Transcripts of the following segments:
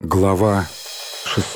Глава 6.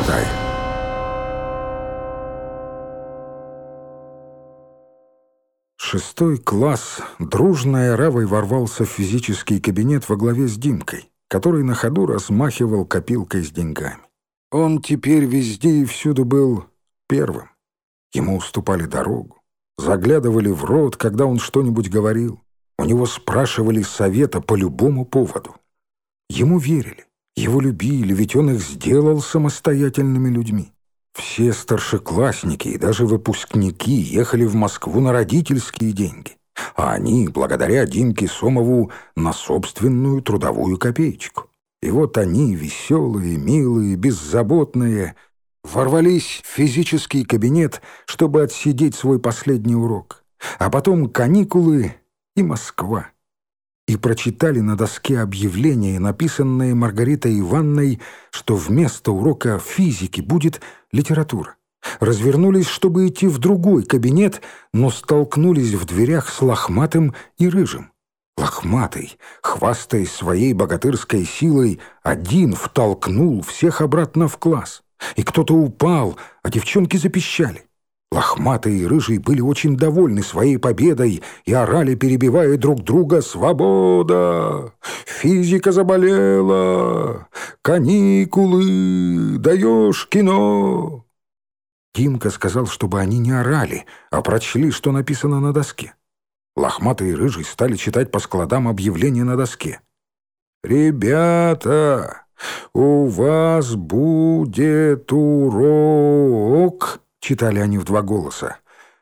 Шестой класс дружной оравой ворвался в физический кабинет во главе с Димкой, который на ходу размахивал копилкой с деньгами. Он теперь везде и всюду был первым. Ему уступали дорогу, заглядывали в рот, когда он что-нибудь говорил. У него спрашивали совета по любому поводу. Ему верили. Его любили, ведь он их сделал самостоятельными людьми. Все старшеклассники и даже выпускники ехали в Москву на родительские деньги, а они, благодаря Димке Сомову, на собственную трудовую копеечку. И вот они, веселые, милые, беззаботные, ворвались в физический кабинет, чтобы отсидеть свой последний урок. А потом каникулы и Москва. И прочитали на доске объявление, написанное Маргаритой Ивановной, что вместо урока физики будет литература. Развернулись, чтобы идти в другой кабинет, но столкнулись в дверях с Лохматым и Рыжим. Лохматый, хвастаясь своей богатырской силой, один втолкнул всех обратно в класс. И кто-то упал, а девчонки запищали. Лохматый и Рыжий были очень довольны своей победой и орали, перебивая друг друга: «Свобода! Физика заболела! Каникулы! Даешь кино!» Димка сказал, чтобы они не орали, а прочли, что написано на доске. Лохматый и Рыжий стали читать по складам объявления на доске. «Ребята, у вас будет урок», — читали они в два голоса,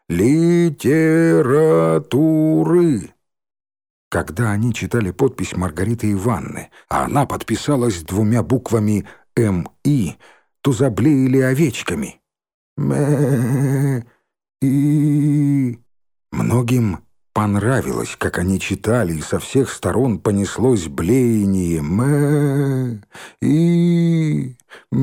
«литературы». Когда они читали подпись Маргариты Ивановны, а она подписалась двумя буквами «МИ», то заблеяли овечками. «Мэ-и». Многим понравилось, как они читали, и со всех сторон понеслось блеяние «Мэ-и».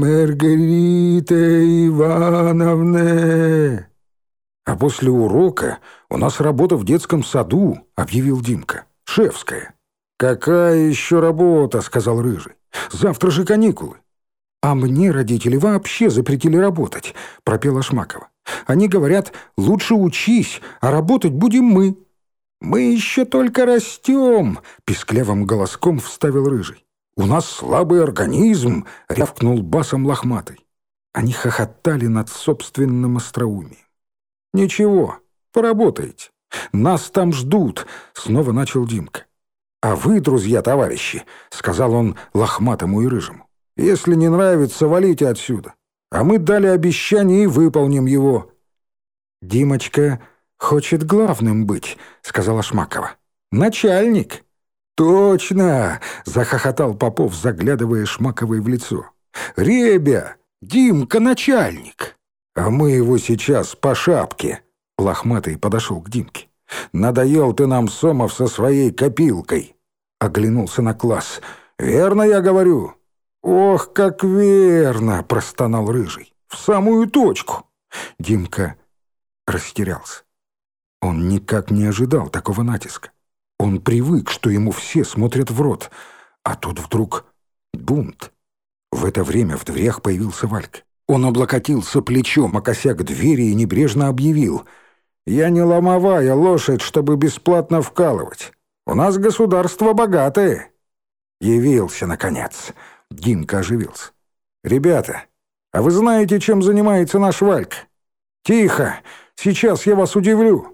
«Маргарита Ивановна!» «А после урока у нас работа в детском саду», — объявил Димка. «Шефская». «Какая еще работа?» — сказал Рыжий. «Завтра же каникулы». «А мне родители вообще запретили работать», — пропела Шмакова. «Они говорят, лучше учись, а работать будем мы». «Мы еще только растем», — писклявым голоском вставил Рыжий. «У нас слабый организм», — рявкнул басом Лохматый. Они хохотали над собственным остроумием. «Ничего, поработаете. Нас там ждут», — снова начал Димка. «А вы, друзья-товарищи», — сказал он Лохматому и Рыжему, «если не нравится, валите отсюда. А мы дали обещание и выполним его». «Димочка хочет главным быть», — сказала Шмакова. «Начальник». «Точно!» — захохотал Попов, заглядывая Шмаковой в лицо. «Ребя, Димка начальник!» «А мы его сейчас по шапке!» Лохматый подошел к Димке. «Надоел ты нам, Сомов, со своей копилкой!» Оглянулся на класс. «Верно я говорю?» «Ох, как верно!» — простонал Рыжий. «В самую точку!» Димка растерялся. Он никак не ожидал такого натиска. Он привык, что ему все смотрят в рот. А тут вдруг бунт. В это время в дверях появился Валька. Он облокотился плечом о косяк двери и небрежно объявил: «Я не ломовая лошадь, чтобы бесплатно вкалывать. У нас государство богатое». Явился, наконец. Димка оживился. «Ребята, а вы знаете, чем занимается наш Валька? Тихо, сейчас я вас удивлю».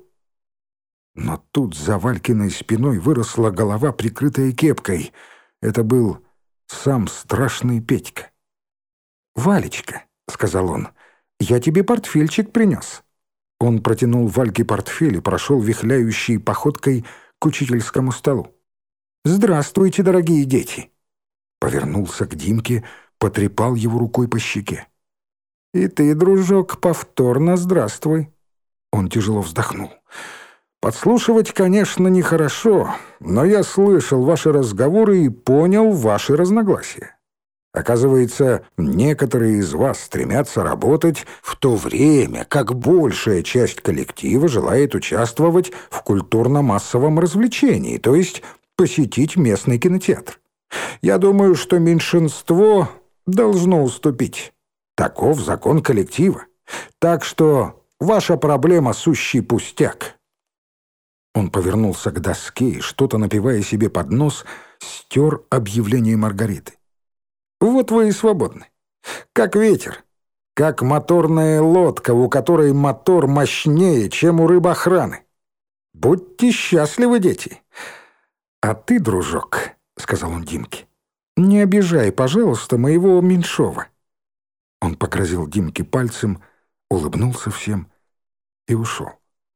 Но тут за Валькиной спиной выросла голова, прикрытая кепкой. Это был сам страшный Петька. «Валечка», — сказал он, — «я тебе портфельчик принес». Он протянул Вальке портфель и прошел вихляющей походкой к учительскому столу. «Здравствуйте, дорогие дети!» Повернулся к Димке, потрепал его рукой по щеке. «И ты, дружок, повторно здравствуй!» Он тяжело вздохнул. «Подслушивать, конечно, нехорошо, но я слышал ваши разговоры и понял ваши разногласия. Оказывается, некоторые из вас стремятся работать в то время, как большая часть коллектива желает участвовать в культурно-массовом развлечении, то есть посетить местный кинотеатр. Я думаю, что меньшинство должно уступить. Таков закон коллектива. Так что ваша проблема — сущий пустяк». Он повернулся к доске и, что-то напевая себе под нос, стер объявление Маргариты. «Вот вы и свободны. Как ветер, как моторная лодка, у которой мотор мощнее, чем у рыбоохраны. Будьте счастливы, дети. А ты, дружок, — сказал он Димке, — не обижай, пожалуйста, моего Меньшова». Он погрозил Димке пальцем, улыбнулся всем и ушел.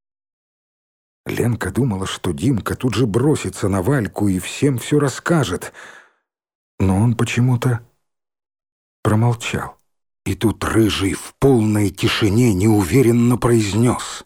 Ленка думала, что Димка тут же бросится на Вальку и всем все расскажет, но он почему-то промолчал. И тут Рыжий в полной тишине неуверенно произнес: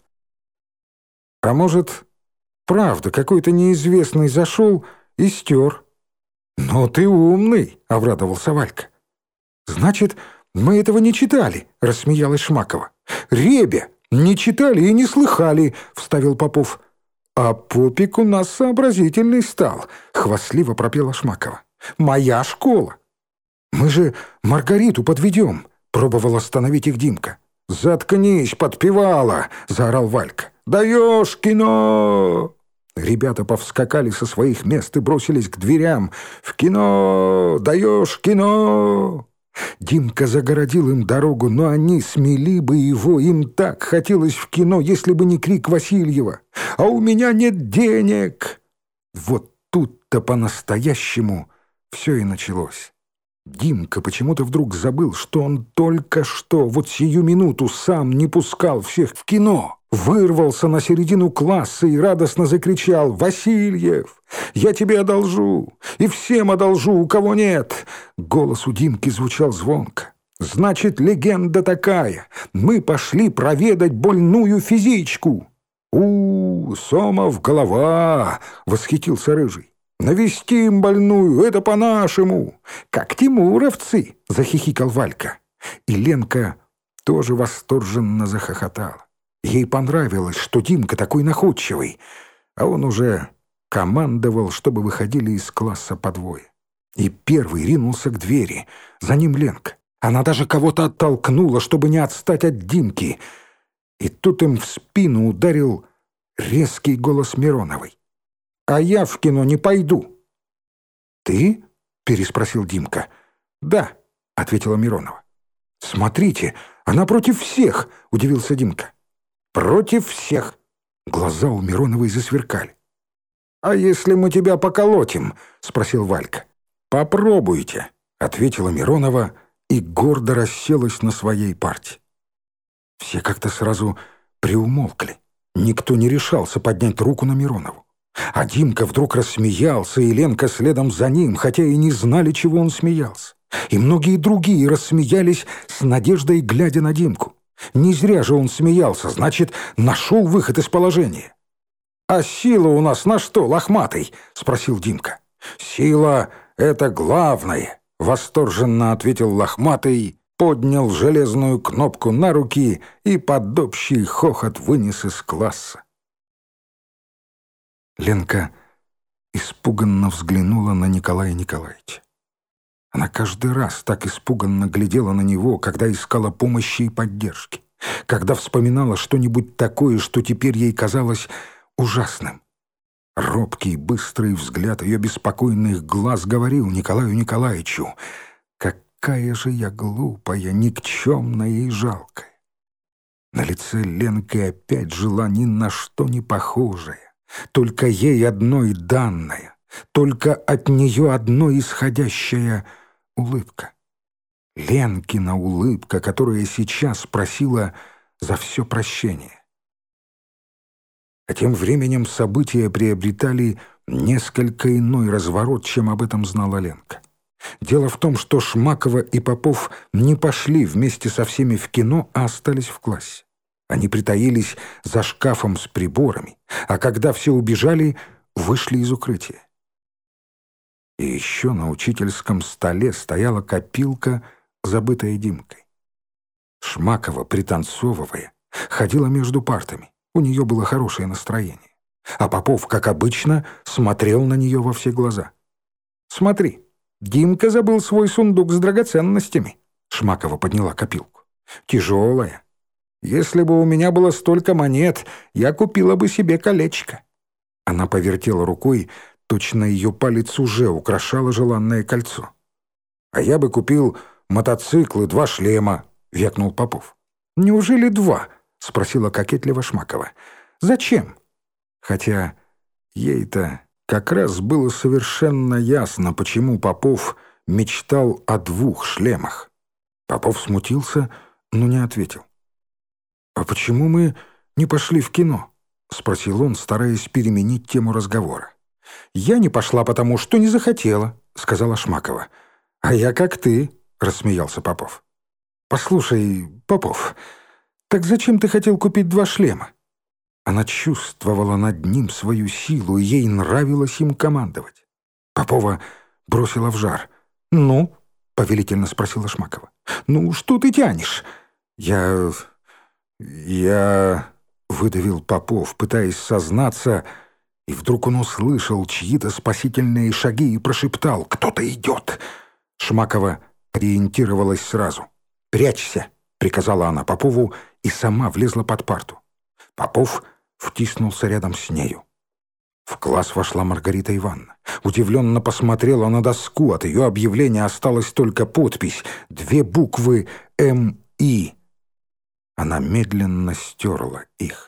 «А может, правда, какой-то неизвестный зашел и стер?» «Но ты умный», — обрадовался Валька. «Значит, мы этого не читали», — рассмеялась Шмакова. «Ребя, не читали и не слыхали», — вставил Попов. «А Попик у нас сообразительный стал», — хвастливо пропела Шмакова. «Моя школа». «Мы же Маргариту подведем», — пробовал остановить их Димка. «Заткнись, подпевала!» — заорал Валька. «Даешь кино!» Ребята повскакали со своих мест и бросились к дверям. «В кино! Даешь кино!» Димка загородил им дорогу, но они смели бы его. Им так хотелось в кино, если бы не крик Васильева: «А у меня нет денег!» Вот тут-то по-настоящему все и началось. Димка почему-то вдруг забыл, что он только что, вот сию минуту, сам не пускал всех в кино. Вырвался на середину класса и радостно закричал: «Васильев, я тебе одолжу, и всем одолжу, у кого нет!» Голос у Димки звучал звонко. «Значит, легенда такая: мы пошли проведать больную физичку!» Сомов голова!» — восхитился Рыжий. «Навестим больную, это по-нашему!» «Как тимуровцы!» — захихикал Валька. И Ленка тоже восторженно захохотала. Ей понравилось, что Димка такой находчивый, а он уже командовал, чтобы выходили из класса по двое. И первый ринулся к двери, за ним Ленка. Она даже кого-то оттолкнула, чтобы не отстать от Димки. И тут им в спину ударил резкий голос Мироновой: «А я в кино не пойду». «Ты?» — переспросил Димка. «Да», — ответила Миронова. «Смотрите, она против всех!» — удивился Димка. «Против всех!» — глаза у Мироновой засверкали. «А если мы тебя поколотим?» — спросил Валька. «Попробуйте», — ответила Миронова и гордо расселась на своей парте. Все как-то сразу приумолкли. Никто не решался поднять руку на Миронову. А Димка вдруг рассмеялся, и Ленка следом за ним, хотя и не знали, чего он смеялся. И многие другие рассмеялись с надеждой, глядя на Димку. Не зря же он смеялся, значит, нашел выход из положения. «А сила у нас на что, лохматый?» — спросил Димка. «Сила — это главное», — восторженно ответил лохматый, поднял железную кнопку на руки и под общий хохот вынес из класса. Ленка испуганно взглянула на Николая Николаевича. Она каждый раз так испуганно глядела на него, когда искала помощи и поддержки, когда вспоминала что-нибудь такое, что теперь ей казалось ужасным. Робкий, быстрый взгляд ее беспокойных глаз говорил Николаю Николаевичу: «Какая же я глупая, никчемная и жалкая». На лице Ленки опять жила ни на что не похожая, только ей одной данная, только от нее одной исходящая улыбка. Ленкина улыбка, которая сейчас просила за все прощение. А тем временем события приобретали несколько иной разворот, чем об этом знала Ленка. Дело в том, что Шмакова и Попов не пошли вместе со всеми в кино, а остались в классе. Они притаились за шкафом с приборами, а когда все убежали, вышли из укрытия. И еще на учительском столе стояла копилка, забытая Димкой. Шмакова, пританцовывая, ходила между партами. У нее было хорошее настроение. А Попов, как обычно, смотрел на нее во все глаза. «Смотри, Димка забыл свой сундук с драгоценностями. Шмакова подняла копилку. Тяжелая. Если бы у меня было столько монет, я купила бы себе колечко. Она повертела рукой, точно ее палец уже украшало желанное кольцо. «А я бы купил мотоцикл и 2 шлема», — вякнул Попов. «Неужели 2?» — спросила кокетливо Шмакова. «Зачем?» Хотя ей-то как раз было совершенно ясно, почему Попов мечтал о 2 шлемах. Попов смутился, но не ответил. «А почему мы не пошли в кино?» — спросил он, стараясь переменить тему разговора. «Я не пошла, потому что не захотела», — сказала Шмакова. «А я как ты», — рассмеялся Попов. «Послушай, Попов, так зачем ты хотел купить 2 шлема?» Она чувствовала над ним свою силу, и ей нравилось им командовать. Попова бросила в жар. «Ну?» — повелительно спросила Шмакова. «Ну, что ты тянешь?» «Я... выдавил Попов, пытаясь сознаться, и вдруг он услышал чьи-то спасительные шаги и прошептал: «Кто-то идет!» Шмакова ориентировалась сразу. «Прячься!» — приказала она Попову и сама влезла под парту. Попов втиснулся рядом с нею. В класс вошла Маргарита Ивановна. Удивленно посмотрела на доску. От ее объявления осталась только подпись: 2 буквы «МИ». Она медленно стерла их.